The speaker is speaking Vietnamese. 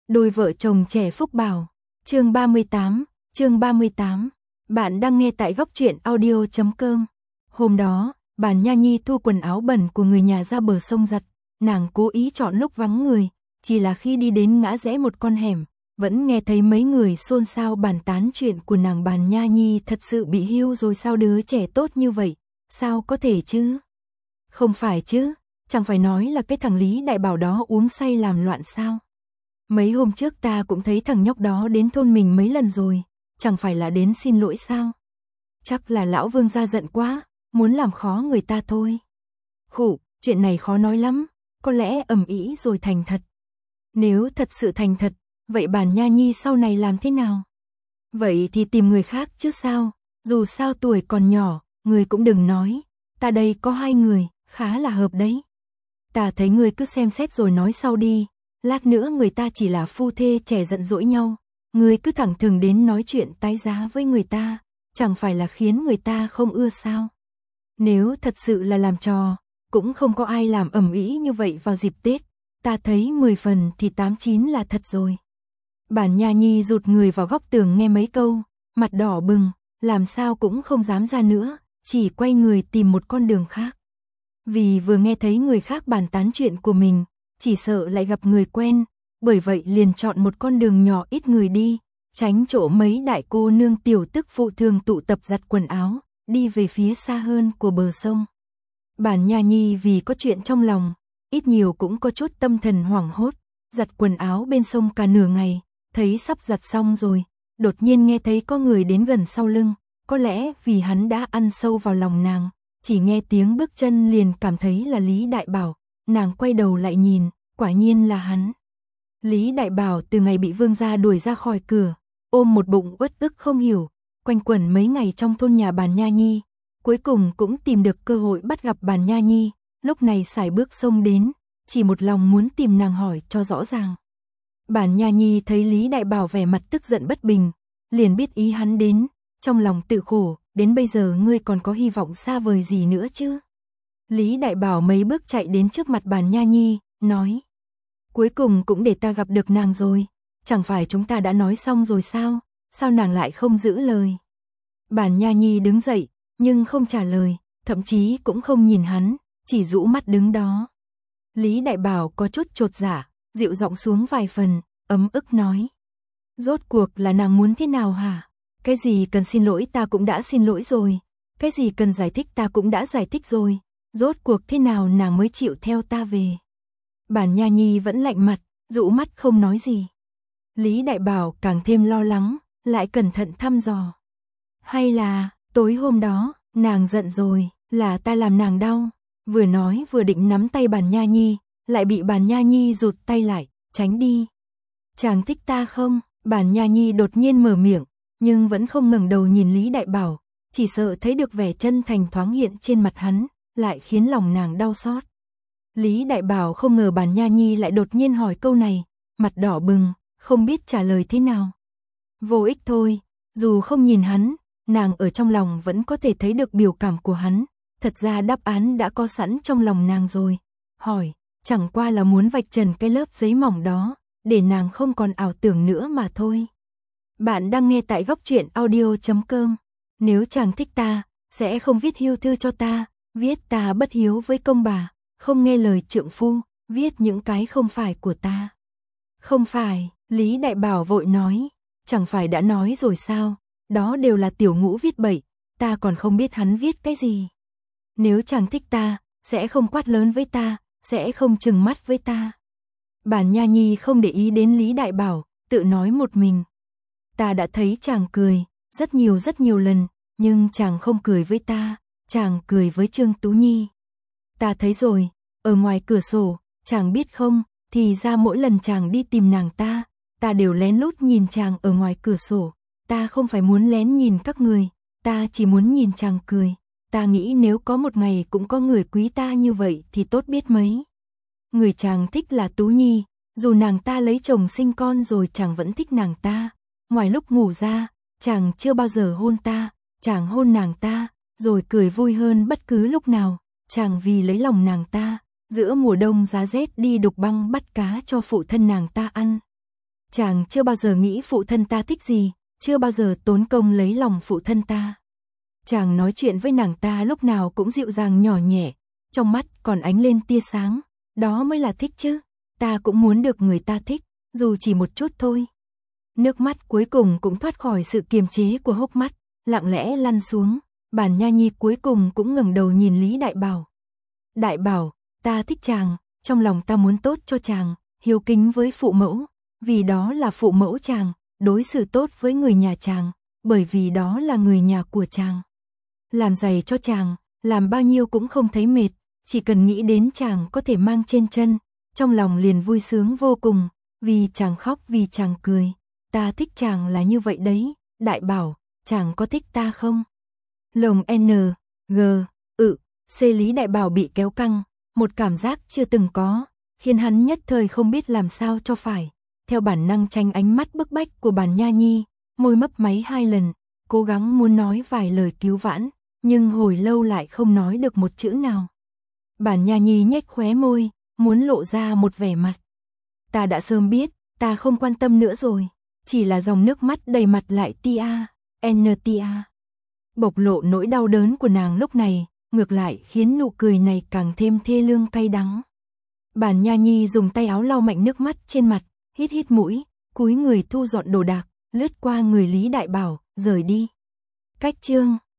Đôi vợ chồng trẻ phúc bảo. Chương 38. Bạn đang nghe tại góc truyện audio.com. Hôm đó, Bàn Nha Nhi thu quần áo bẩn của người nhà ra bờ sông giặt. Nàng cố ý chọn lúc vắng người, chỉ là khi đi đến ngã rẽ một con hẻm, vẫn nghe thấy mấy người xôn xao bàn tán chuyện của nàng. Bàn Nha Nhi thật sự bị hưu rồi sao, đứa trẻ tốt như vậy, sao có thể chứ? Không phải chứ, chẳng phải nói là cái thằng Lý Đại Bảo đó uống say làm loạn sao? Mấy hôm trước ta cũng thấy thằng nhóc đó đến thôn mình mấy lần rồi, chẳng phải là đến xin lỗi sao? Chắc là lão Vương gia giận quá, muốn làm khó người ta thôi. Khụ, chuyện này khó nói lắm, có lẽ ầm ĩ rồi thành thật. Nếu thật sự thành thật, vậy Bàn Nha Nhi sau này làm thế nào? Vậy thì tìm người khác chứ sao, dù sao tuổi còn nhỏ, người cũng đừng nói, ta đây có 2 người, khá là hợp đấy. Ta thấy người cứ xem xét rồi nói sau đi, lát nữa người ta chỉ là phu thê trẻ giận dỗi nhau, người cứ thẳng thừng đến nói chuyện tái giá với người ta, chẳng phải là khiến người ta không ưa sao? Nếu thật sự là làm trò, cũng không có ai làm ầm ĩ như vậy vào dịp Tết, ta thấy 10 phần thì 8-9 là thật rồi. Bàn Nha Nhi rụt người vào góc tường nghe mấy câu, mặt đỏ bừng, làm sao cũng không dám ra nữa, chỉ quay người tìm một con đường khác. Vì vừa nghe thấy người khác bàn tán chuyện của mình, chỉ sợ lại gặp người quen, bởi vậy liền chọn một con đường nhỏ ít người đi, tránh chỗ mấy đại cô nương tiểu tức phụ thường tụ tập giặt quần áo, đi về phía xa hơn của bờ sông. Bàn Nha Nhi vì có chuyện trong lòng, ít nhiều cũng có chút tâm thần hoảng hốt, giặt quần áo bên sông cả nửa ngày, thấy sắp giặt xong rồi, đột nhiên nghe thấy có người đến gần sau lưng, có lẽ vì hắn đã ăn sâu vào lòng nàng, chỉ nghe tiếng bước chân liền cảm thấy là Lý Đại Bảo, nàng quay đầu lại nhìn, quả nhiên là hắn. Lý Đại Bảo từ ngày bị Vương gia đuổi ra khỏi cửa, ôm một bụng uất ức không hiểu, quanh quẩn mấy ngày trong thôn nhà Bàn Nha Nhi, cuối cùng cũng tìm được cơ hội bắt gặp Bàn Nha Nhi, lúc này sải bước xông đến, chỉ một lòng muốn tìm nàng hỏi cho rõ ràng. Bàn Nha Nhi thấy Lý Đại Bảo vẻ mặt tức giận bất bình, liền biết ý hắn đến, trong lòng tự khổ, đến bây giờ ngươi còn có hy vọng xa vời gì nữa chứ? Lý Đại Bảo mấy bước chạy đến trước mặt Bàn Nha Nhi, nói: cuối cùng cũng để ta gặp được nàng rồi, chẳng phải chúng ta đã nói xong rồi sao, sao nàng lại không giữ lời? Bàn Nha Nhi đứng dậy, nhưng không trả lời, thậm chí cũng không nhìn hắn, chỉ rũ mắt đứng đó. Lý Đại Bảo có chút chột dạ, dịu giọng xuống vài phần, ấm ức nói: rốt cuộc là nàng muốn thế nào hả? Cái gì cần xin lỗi ta cũng đã xin lỗi rồi, cái gì cần giải thích ta cũng đã giải thích rồi, rốt cuộc thế nào nàng mới chịu theo ta về? Bàn Nha Nhi vẫn lạnh mặt, rũ mắt không nói gì. Lý Đại Bảo càng thêm lo lắng, lại cẩn thận thăm dò. Hay là, tối hôm đó, nàng giận rồi, là ta làm nàng đau? Vừa nói vừa định nắm tay Bàn Nha Nhi, lại bị Bàn Nha Nhi rụt tay lại, tránh đi. Chàng thích ta không? Bàn Nha Nhi đột nhiên mở miệng, nhưng vẫn không ngẩng đầu nhìn Lý Đại Bảo, chỉ sợ thấy được vẻ chân thành thoáng hiện trên mặt hắn, lại khiến lòng nàng đau xót. Lý Đại Bảo không ngờ Bàn Nha Nhi lại đột nhiên hỏi câu này, mặt đỏ bừng, không biết trả lời thế nào. Vô ích thôi, dù không nhìn hắn, nàng ở trong lòng vẫn có thể thấy được biểu cảm của hắn, thật ra đáp án đã có sẵn trong lòng nàng rồi. Hỏi, chẳng qua là muốn vạch trần cái lớp giấy mỏng đó, để nàng không còn ảo tưởng nữa mà thôi. Bạn đang nghe tại góc truyện audio.com. Nếu chàng thích ta, sẽ không viết hưu thư cho ta, viết ta bất hiếu với công bà, không nghe lời trượng phu, viết những cái không phải của ta. Không phải, Lý Đại Bảo vội nói, chẳng phải đã nói rồi sao, đó đều là Tiểu Ngũ viết bậy, ta còn không biết hắn viết cái gì. Nếu chàng thích ta, sẽ không quát lớn với ta, sẽ không trừng mắt với ta. Bàn Nha Nhi không để ý đến Lý Đại Bảo, tự nói một mình. Ta đã thấy chàng cười, rất nhiều lần, nhưng chàng không cười với ta, chàng cười với Trương Tú Nhi. Ta thấy rồi, ở ngoài cửa sổ, chàng biết không, thì ra mỗi lần chàng đi tìm nàng ta đều lén lút nhìn chàng ở ngoài cửa sổ, ta không phải muốn lén nhìn các người, ta chỉ muốn nhìn chàng cười, ta nghĩ nếu có một ngày cũng có người quý ta như vậy thì tốt biết mấy. Người chàng thích là Tú Nhi, dù nàng ta lấy chồng sinh con rồi chàng vẫn thích nàng ta, ngoài lúc ngủ ra, chàng chưa bao giờ hôn ta, chàng hôn nàng ta, rồi cười vui hơn bất cứ lúc nào, chàng vì lấy lòng nàng ta, giữa mùa đông giá rét đi đục băng bắt cá cho phụ thân nàng ta ăn. Chàng chưa bao giờ nghĩ phụ thân ta thích gì, chưa bao giờ tốn công lấy lòng phụ thân ta. Chàng nói chuyện với nàng ta lúc nào cũng dịu dàng nhỏ nhẹ, trong mắt còn ánh lên tia sáng, đó mới là thích chứ. Ta cũng muốn được người ta thích, dù chỉ một chút thôi. Nước mắt cuối cùng cũng thoát khỏi sự kiềm chế của hốc mắt, lặng lẽ lăn xuống. Bản Nha Nhi cuối cùng cũng ngẩng đầu nhìn Lý Đại Bảo. Đại Bảo, ta thích chàng, trong lòng ta muốn tốt cho chàng, hiếu kính với phụ mẫu, vì đó là phụ mẫu chàng, đối xử tốt với người nhà chàng, bởi vì đó là người nhà của chàng. Làm giày cho chàng, làm bao nhiêu cũng không thấy mệt, chỉ cần nghĩ đến chàng có thể mang trên chân, trong lòng liền vui sướng vô cùng, vì chàng khóc vì chàng cười. Ta thích chàng là như vậy đấy, Đại Bảo, chàng có thích ta không? Lồng N, G, C Lý Đại Bảo bị kéo căng, một cảm giác chưa từng có, khiến hắn nhất thời không biết làm sao cho phải. Theo bản năng tránh ánh mắt bức bách của Bản Nha Nhi, môi mấp máy 2 lần, cố gắng muốn nói vài lời cứu vãn, nhưng hồi lâu lại không nói được một chữ nào. Bản Nha Nhi nhếch khóe môi, muốn lộ ra một vẻ mặt. Ta đã sớm biết, ta không quan tâm nữa rồi, chỉ là dòng nước mắt đầy mặt lại tia, tia. Bộc lộ nỗi đau đớn của nàng lúc này, ngược lại khiến nụ cười này càng thêm thê lương cay đắng. Bản Nha Nhi dùng tay áo lau mạnh nước mắt trên mặt, hít hít mũi, cúi người thu dọn đồ đạc, lướt qua người Lý Đại Bảo, rời đi. Cách chương